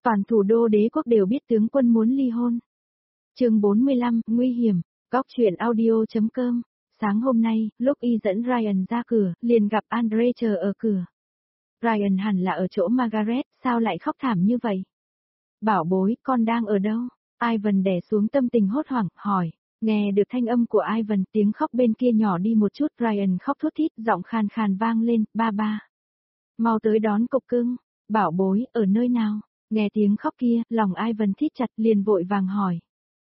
Toàn thủ đô đế quốc đều biết tướng quân muốn ly hôn. Chương 45, nguy hiểm. Góc truyện audio.com. Sáng hôm nay, lúc y dẫn Ryan ra cửa, liền gặp Andre chờ ở cửa. Ryan hẳn là ở chỗ Margaret, sao lại khóc thảm như vậy? Bảo bối, con đang ở đâu? Ivan đè xuống tâm tình hốt hoảng, hỏi. Nghe được thanh âm của Ivan, tiếng khóc bên kia nhỏ đi một chút, Ryan khóc thút thít, giọng khàn khàn vang lên, ba ba. Mau tới đón cục cưng. Bảo bối, ở nơi nào? Nghe tiếng khóc kia, lòng Ivan thít chặt, liền vội vàng hỏi.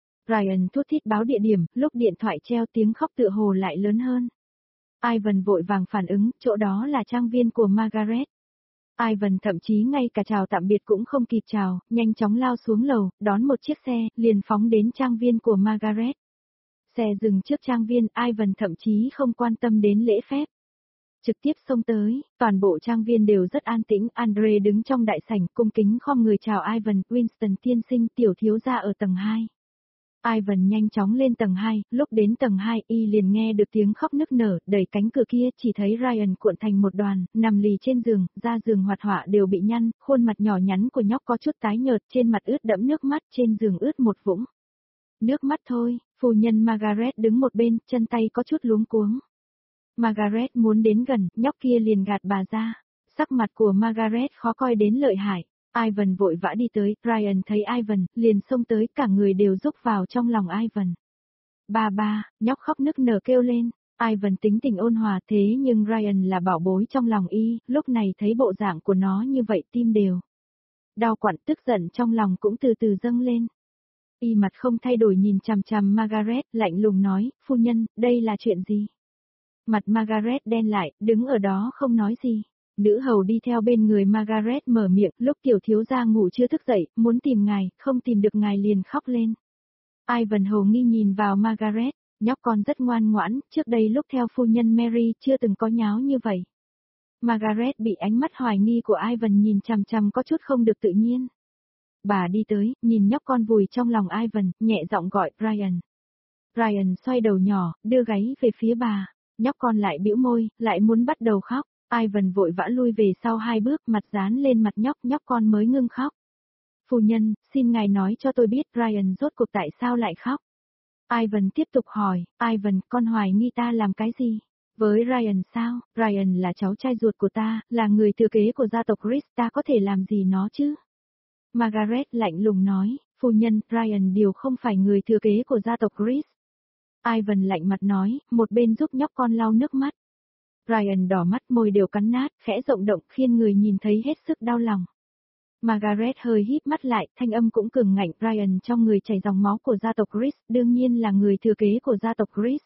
Ryan thút thít báo địa điểm, lúc điện thoại treo tiếng khóc tựa hồ lại lớn hơn. Ivan vội vàng phản ứng, chỗ đó là trang viên của Margaret. Ivan thậm chí ngay cả chào tạm biệt cũng không kịp chào, nhanh chóng lao xuống lầu, đón một chiếc xe, liền phóng đến trang viên của Margaret. Xe dừng trước trang viên, Ivan thậm chí không quan tâm đến lễ phép. Trực tiếp xông tới, toàn bộ trang viên đều rất an tĩnh, Andre đứng trong đại sảnh cung kính khom người chào Ivan, Winston tiên sinh tiểu thiếu gia ở tầng 2. Ivan nhanh chóng lên tầng 2, lúc đến tầng 2 y liền nghe được tiếng khóc nức nở, đẩy cánh cửa kia chỉ thấy Ryan cuộn thành một đoàn, nằm lì trên giường, da giường hoạt họa đều bị nhăn, khuôn mặt nhỏ nhắn của nhóc có chút tái nhợt, trên mặt ướt đẫm nước mắt, trên giường ướt một vũng. Nước mắt thôi, phu nhân Margaret đứng một bên, chân tay có chút luống cuống. Margaret muốn đến gần, nhóc kia liền gạt bà ra. Sắc mặt của Margaret khó coi đến lợi hại. Ivan vội vã đi tới, Ryan thấy Ivan, liền xông tới, cả người đều rúc vào trong lòng Ivan. Ba ba, nhóc khóc nức nở kêu lên. Ivan tính tình ôn hòa thế nhưng Ryan là bảo bối trong lòng y, lúc này thấy bộ dạng của nó như vậy tim đều. Đau quặn tức giận trong lòng cũng từ từ dâng lên. Y mặt không thay đổi nhìn chằm chằm Margaret, lạnh lùng nói, phu nhân, đây là chuyện gì? Mặt Margaret đen lại, đứng ở đó không nói gì. Nữ hầu đi theo bên người Margaret mở miệng, lúc tiểu thiếu gia ngủ chưa thức dậy, muốn tìm ngài, không tìm được ngài liền khóc lên. Ivan hầu nghi nhìn vào Margaret, nhóc con rất ngoan ngoãn, trước đây lúc theo phu nhân Mary chưa từng có nháo như vậy. Margaret bị ánh mắt hoài nghi của Ivan nhìn chằm chằm có chút không được tự nhiên. Bà đi tới, nhìn nhóc con vùi trong lòng Ivan, nhẹ giọng gọi Ryan. Ryan xoay đầu nhỏ, đưa gáy về phía bà. Nhóc con lại bĩu môi, lại muốn bắt đầu khóc. Ivan vội vã lui về sau 2 bước, mặt dán lên mặt nhóc, nhóc con mới ngưng khóc. Phu nhân, xin ngài nói cho tôi biết Ryan rốt cuộc tại sao lại khóc. Ivan tiếp tục hỏi, Ivan, con hoài nghi ta làm cái gì? Với Ryan sao? Ryan là cháu trai ruột của ta, là người thừa kế của gia tộc Reese, ta có thể làm gì nó chứ? Margaret lạnh lùng nói, phu nhân, Ryan điều không phải người thừa kế của gia tộc Reese. Ivan lạnh mặt nói, một bên giúp nhóc con lau nước mắt. Ryan đỏ mắt, môi đều cắn nát, khẽ rộng động khiến người nhìn thấy hết sức đau lòng. Margaret hơi híp mắt lại, thanh âm cũng cường ngạnh, Ryan trong người chảy dòng máu của gia tộc Reese, đương nhiên là người thừa kế của gia tộc Reese.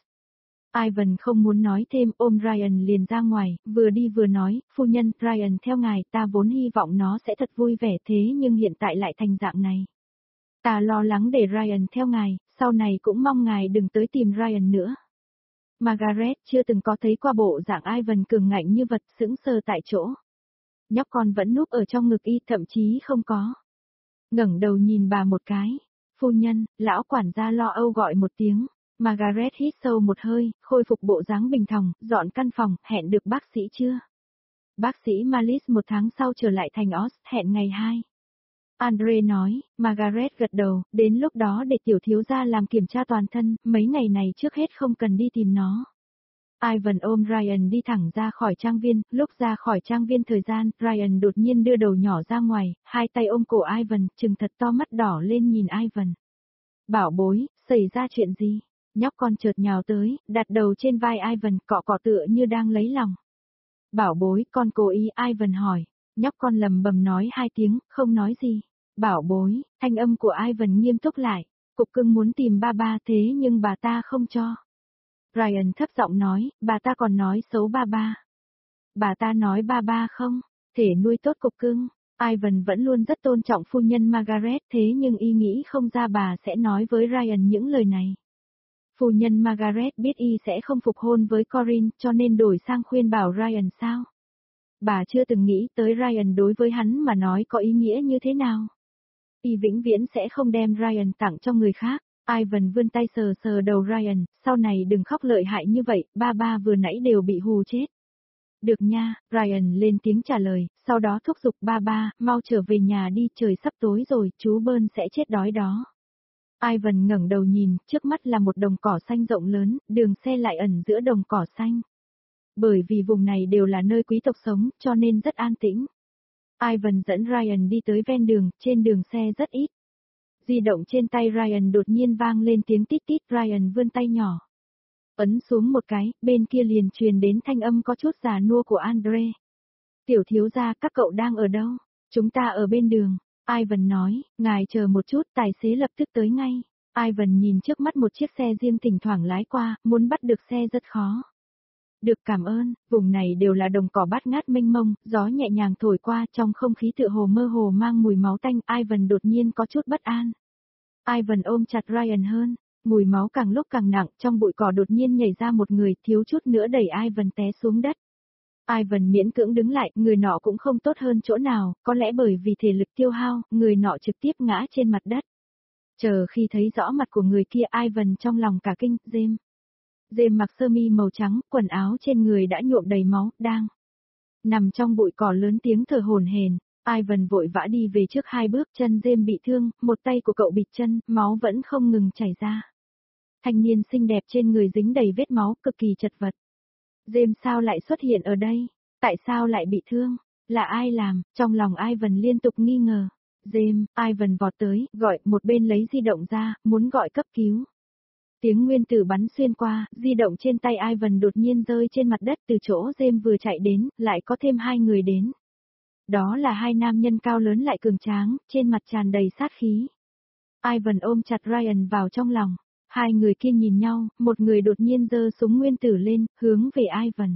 Ivan không muốn nói thêm, ôm Ryan liền ra ngoài, vừa đi vừa nói, phu nhân, Ryan theo ngài, ta vốn hy vọng nó sẽ thật vui vẻ thế nhưng hiện tại lại thành dạng này. Ta lo lắng để Ryan theo ngài, sau này cũng mong ngài đừng tới tìm Ryan nữa. Margaret chưa từng có thấy qua bộ dạng Ivan cường ngạnh như vật, sững sờ tại chỗ. Nhóc con vẫn núp ở trong ngực y, thậm chí không có. Ngẩng đầu nhìn bà một cái. Phu nhân, lão quản gia lo âu gọi một tiếng. Margaret hít sâu một hơi, khôi phục bộ dáng bình thòng, dọn căn phòng, hẹn được bác sĩ chưa? Bác sĩ Malice 1 tháng sau trở lại thành Oz, hẹn ngày 2. Andre nói, Margaret gật đầu, đến lúc đó để tiểu thiếu gia làm kiểm tra toàn thân, mấy ngày này trước hết không cần đi tìm nó. Ivan ôm Ryan đi thẳng ra khỏi trang viên, lúc ra khỏi trang viên thời gian, Ryan đột nhiên đưa đầu nhỏ ra ngoài, 2 tay ôm cổ Ivan, trừng thật to mắt đỏ lên nhìn Ivan. Bảo bối, xảy ra chuyện gì? Nhóc con chợt nhào tới, đặt đầu trên vai Ivan, cọ cọ tựa như đang lấy lòng. Bảo bối, con cố ý, Ivan hỏi. Nhóc con lầm bầm nói 2 tiếng, không nói gì. Bảo bối, thanh âm của Ivan nghiêm túc lại. Cục cưng muốn tìm ba ba thế nhưng bà ta không cho. Ryan thấp giọng nói, bà ta còn nói xấu ba ba. Bà ta nói ba ba không, thể nuôi tốt cục cưng. Ivan vẫn luôn rất tôn trọng phu nhân Margaret thế nhưng y nghĩ không ra bà sẽ nói với Ryan những lời này. Phu nhân Margaret biết y sẽ không phục hôn với Corinne cho nên đổi sang khuyên bảo Ryan sao. Bà chưa từng nghĩ tới Ryan đối với hắn mà nói có ý nghĩa như thế nào. Y vĩnh viễn sẽ không đem Ryan tặng cho người khác. Ivan vươn tay sờ sờ đầu Ryan, sau này đừng khóc lợi hại như vậy, ba ba vừa nãy đều bị hù chết. Được nha, Ryan lên tiếng trả lời, sau đó thúc giục ba ba, mau trở về nhà đi, trời sắp tối rồi, chú Bơn sẽ chết đói đó. Ivan ngẩng đầu nhìn, trước mắt là một đồng cỏ xanh rộng lớn, đường xe lại ẩn giữa đồng cỏ xanh. Bởi vì vùng này đều là nơi quý tộc sống, cho nên rất an tĩnh. Ivan dẫn Ryan đi tới ven đường, trên đường xe rất ít. Di động trên tay Ryan đột nhiên vang lên tiếng tít tít, Ryan vươn tay nhỏ. Ấn xuống một cái, bên kia liền truyền đến thanh âm có chút già nua của Andre. Tiểu thiếu gia, các cậu đang ở đâu? Chúng ta ở bên đường. Ivan nói, ngài chờ một chút, tài xế lập tức tới ngay. Ivan nhìn trước mắt một chiếc xe riêng thỉnh thoảng lái qua, muốn bắt được xe rất khó. Được, cảm ơn, vùng này đều là đồng cỏ bát ngát mênh mông, gió nhẹ nhàng thổi qua, trong không khí tựa hồ mơ hồ mang mùi máu tanh, Ivan đột nhiên có chút bất an. Ivan ôm chặt Ryan hơn, mùi máu càng lúc càng nặng, trong bụi cỏ đột nhiên nhảy ra một người, thiếu chút nữa đẩy Ivan té xuống đất. Ivan miễn cưỡng đứng lại, người nọ cũng không tốt hơn chỗ nào, có lẽ bởi vì thể lực tiêu hao, người nọ trực tiếp ngã trên mặt đất. Chờ khi thấy rõ mặt của người kia, Ivan trong lòng cả kinh, James. James mặc sơ mi màu trắng, quần áo trên người đã nhuộm đầy máu, đang nằm trong bụi cỏ lớn tiếng thở hổn hển. Ivan vội vã đi về trước 2 bước, chân James bị thương, một tay của cậu bịt chân, máu vẫn không ngừng chảy ra. Thanh niên xinh đẹp trên người dính đầy vết máu, cực kỳ chật vật. James sao lại xuất hiện ở đây? Tại sao lại bị thương? Là ai làm? Trong lòng Ivan liên tục nghi ngờ. James, Ivan vọt tới, gọi, một bên lấy di động ra, muốn gọi cấp cứu. Tiếng nguyên tử bắn xuyên qua, di động trên tay Ivan đột nhiên rơi trên mặt đất, từ chỗ James vừa chạy đến, lại có thêm 2 người đến. Đó là 2 nam nhân cao lớn lại cường tráng, trên mặt tràn đầy sát khí. Ivan ôm chặt Ryan vào trong lòng. 2 người kia nhìn nhau, một người đột nhiên giơ súng nguyên tử lên, hướng về Ivan.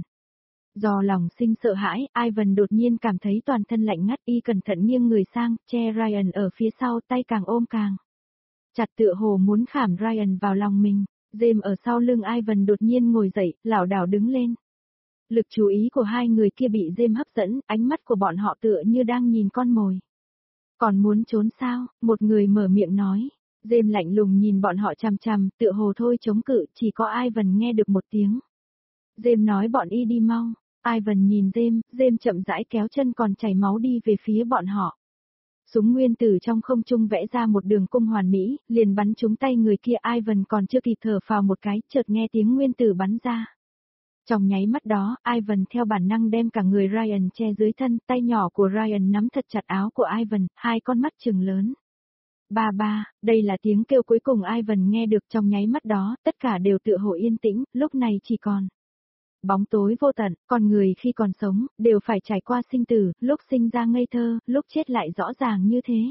Do lòng sinh sợ hãi, Ivan đột nhiên cảm thấy toàn thân lạnh ngắt, y cẩn thận nghiêng người sang, che Ryan ở phía sau, tay càng ôm càng chặt, tựa hồ muốn khảm Ryan vào lòng mình. James ở sau lưng Ivan đột nhiên ngồi dậy, lảo đảo đứng lên. Lực chú ý của 2 người kia bị James hấp dẫn, ánh mắt của bọn họ tựa như đang nhìn con mồi. Còn muốn trốn sao? Một người mở miệng nói. James lạnh lùng nhìn bọn họ chằm chằm, tựa hồ thôi chống cự, chỉ có Ivan nghe được một tiếng. James nói bọn y đi mau. Ivan nhìn James chậm rãi kéo chân còn chảy máu đi về phía bọn họ. Súng nguyên tử trong không trung vẽ ra một đường cung hoàn mỹ, liền bắn trúng tay người kia. Ivan còn chưa kịp thở phào một cái, chợt nghe tiếng nguyên tử bắn ra. Trong nháy mắt đó, Ivan theo bản năng đem cả người Ryan che dưới thân, tay nhỏ của Ryan nắm thật chặt áo của Ivan, 2 con mắt trừng lớn. Ba ba, đây là tiếng kêu cuối cùng Ivan nghe được. Trong nháy mắt đó, tất cả đều tựa hồ yên tĩnh, lúc này chỉ còn bóng tối vô tận. Con người khi còn sống, đều phải trải qua sinh tử, lúc sinh ra ngây thơ, lúc chết lại rõ ràng như thế.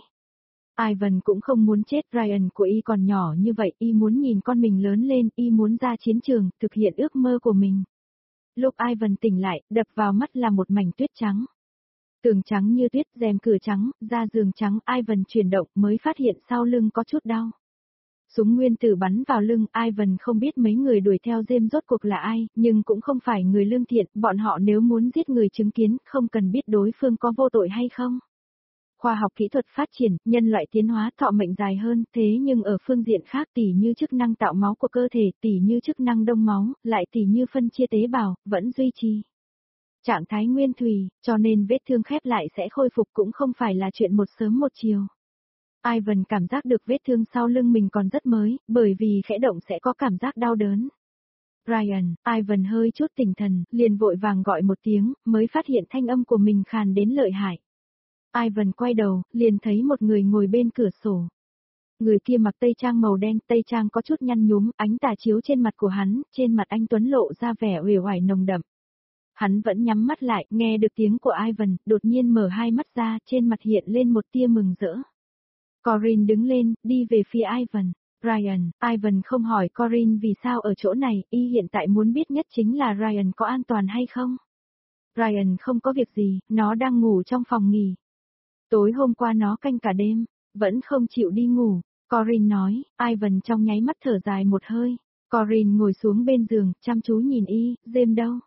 Ivan cũng không muốn chết, Ryan của y còn nhỏ như vậy, y muốn nhìn con mình lớn lên, y muốn ra chiến trường, thực hiện ước mơ của mình. Lúc Ivan tỉnh lại, đập vào mắt là một mảnh tuyết trắng. Tường trắng như tuyết, rèm cửa trắng, da giường trắng, Ivan chuyển động mới phát hiện sau lưng có chút đau. Súng nguyên tử bắn vào lưng, Ivan không biết mấy người đuổi theo James rốt cuộc là ai, nhưng cũng không phải người lương thiện, bọn họ nếu muốn giết người chứng kiến, không cần biết đối phương có vô tội hay không. Khoa học kỹ thuật phát triển, nhân loại tiến hóa, thọ mệnh dài hơn, thế nhưng ở phương diện khác, tỉ như chức năng tạo máu của cơ thể, tỉ như chức năng đông máu, lại tỉ như phân chia tế bào, vẫn duy trì trạng thái nguyên thủy, cho nên vết thương khép lại sẽ khôi phục cũng không phải là chuyện một sớm một chiều. Ivan cảm giác được vết thương sau lưng mình còn rất mới, bởi vì khẽ động sẽ có cảm giác đau đớn. Ryan, Ivan hơi chút tỉnh thần, liền vội vàng gọi một tiếng, mới phát hiện thanh âm của mình khàn đến lợi hại. Ivan quay đầu, liền thấy một người ngồi bên cửa sổ. Người kia mặc tây trang màu đen, tây trang có chút nhăn nhúm, ánh tà chiếu trên mặt của hắn, trên mặt anh Tuấn lộ ra vẻ uể oải nồng đậm. Hắn vẫn nhắm mắt lại, nghe được tiếng của Ivan, đột nhiên mở 2 mắt ra, trên mặt hiện lên một tia mừng rỡ. Corinne đứng lên, đi về phía Ivan. Ryan, Ivan không hỏi Corinne vì sao ở chỗ này, y hiện tại muốn biết nhất chính là Ryan có an toàn hay không. Ryan không có việc gì, nó đang ngủ trong phòng nghỉ. Tối hôm qua nó canh cả đêm, vẫn không chịu đi ngủ. Corinne nói, Ivan trong nháy mắt thở dài một hơi. Corinne ngồi xuống bên giường, chăm chú nhìn y, James đâu?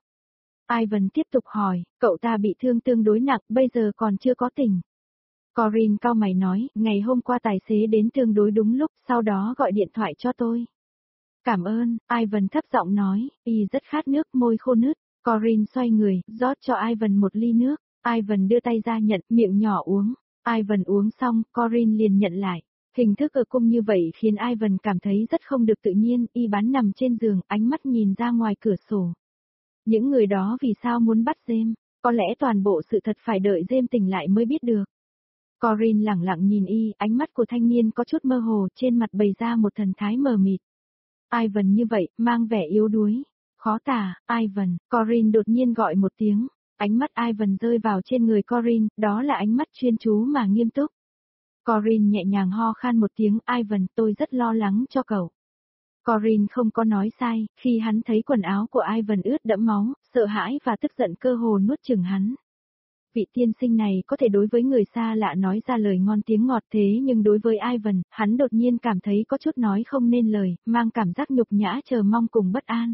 Ivan tiếp tục hỏi, cậu ta bị thương tương đối nặng, bây giờ còn chưa có tỉnh. Corinne cau mày nói, ngày hôm qua tài xế đến tương đối đúng lúc, sau đó gọi điện thoại cho tôi. Cảm ơn, Ivan thấp giọng nói, y rất khát nước, môi khô nứt. Corinne xoay người, rót cho Ivan một ly nước. Ivan đưa tay ra nhận, miệng nhỏ uống. Ivan uống xong, Corinne liền nhận lại. Hình thức ở cung như vậy khiến Ivan cảm thấy rất không được tự nhiên, y bán nằm trên giường, ánh mắt nhìn ra ngoài cửa sổ. Những người đó vì sao muốn bắt James? Có lẽ toàn bộ sự thật phải đợi James tỉnh lại mới biết được. Corinne lẳng lặng nhìn y, ánh mắt của thanh niên có chút mơ hồ, trên mặt bày ra một thần thái mờ mịt. Ivan như vậy, mang vẻ yếu đuối. Khó tả, Ivan, Corinne đột nhiên gọi một tiếng. Ánh mắt Ivan rơi vào trên người Corinne, đó là ánh mắt chuyên chú mà nghiêm túc. Corinne nhẹ nhàng ho khan một tiếng, Ivan, tôi rất lo lắng cho cậu. Corinne không có nói sai, khi hắn thấy quần áo của Ivan ướt đẫm máu, sợ hãi và tức giận cơ hồ nuốt chửng hắn. Vị tiên sinh này có thể đối với người xa lạ nói ra lời ngon tiếng ngọt thế nhưng đối với Ivan, hắn đột nhiên cảm thấy có chút nói không nên lời, mang cảm giác nhục nhã chờ mong cùng bất an.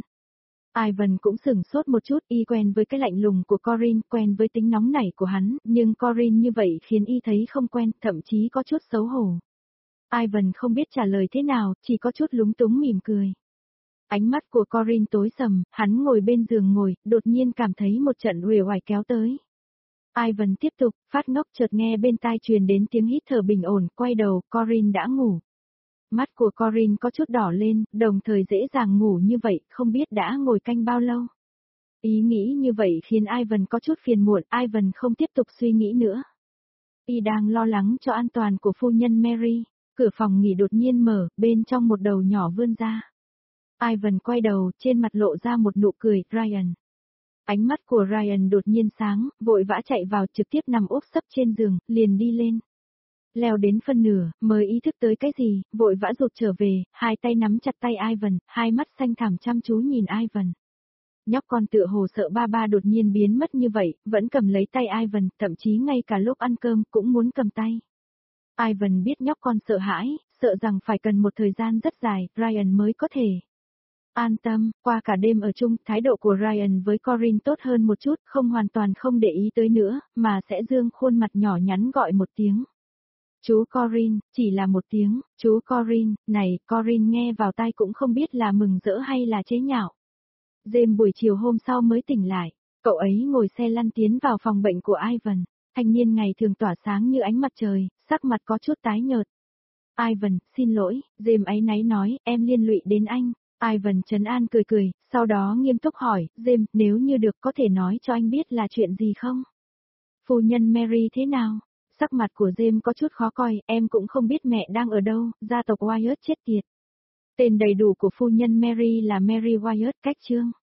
Ivan cũng sửng sốt một chút, y quen với cái lạnh lùng của Corinne, quen với tính nóng nảy của hắn, nhưng Corinne như vậy khiến y thấy không quen, thậm chí có chút xấu hổ. Ivan không biết trả lời thế nào, chỉ có chút lúng túng mỉm cười. Ánh mắt của Corinne tối sầm, hắn ngồi bên giường ngồi, đột nhiên cảm thấy một trận uể oải kéo tới. Ivan tiếp tục, phát ngốc chợt nghe bên tai truyền đến tiếng hít thở bình ổn, quay đầu, Corinne đã ngủ. Mắt của Corinne có chút đỏ lên, đồng thời dễ dàng ngủ như vậy, không biết đã ngồi canh bao lâu. Ý nghĩ như vậy khiến Ivan có chút phiền muộn, Ivan không tiếp tục suy nghĩ nữa. Y đang lo lắng cho an toàn của phu nhân Mary, cửa phòng nghỉ đột nhiên mở, bên trong một đầu nhỏ vươn ra. Ivan quay đầu, trên mặt lộ ra một nụ cười, Ryan. Ánh mắt của Ryan đột nhiên sáng, vội vã chạy vào trực tiếp nằm úp sấp trên giường, liền đi lên. Leo đến phân nửa, mới ý thức tới cái gì, vội vã rụt trở về, hai tay nắm chặt tay Ivan, hai mắt xanh thẳm chăm chú nhìn Ivan. Nhóc con tựa hồ sợ ba ba đột nhiên biến mất như vậy, vẫn cầm lấy tay Ivan, thậm chí ngay cả lúc ăn cơm cũng muốn cầm tay. Ivan biết nhóc con sợ hãi, sợ rằng phải cần một thời gian rất dài, Ryan mới có thể an tâm. Qua cả đêm ở chung, thái độ của Ryan với Corinne tốt hơn một chút, không hoàn toàn không để ý tới nữa, mà sẽ dương khuôn mặt nhỏ nhắn gọi một tiếng. Chú Corinne, chỉ là một tiếng, chú Corinne, này, Corinne nghe vào tai cũng không biết là mừng rỡ hay là chế nhạo. James buổi chiều hôm sau mới tỉnh lại, cậu ấy ngồi xe lăn tiến vào phòng bệnh của Ivan, thanh niên ngày thường tỏa sáng như ánh mặt trời, sắc mặt có chút tái nhợt. Ivan, xin lỗi, James áy náy nói, em liên lụy đến anh. Ivan trấn an cười cười, sau đó nghiêm túc hỏi, James, nếu như được có thể nói cho anh biết là chuyện gì không? Phu nhân Mary thế nào? Sắc mặt của James có chút khó coi, em cũng không biết mẹ đang ở đâu, gia tộc Wyatt chết tiệt. Tên đầy đủ của phu nhân Mary là Mary Wyatt, cách chương.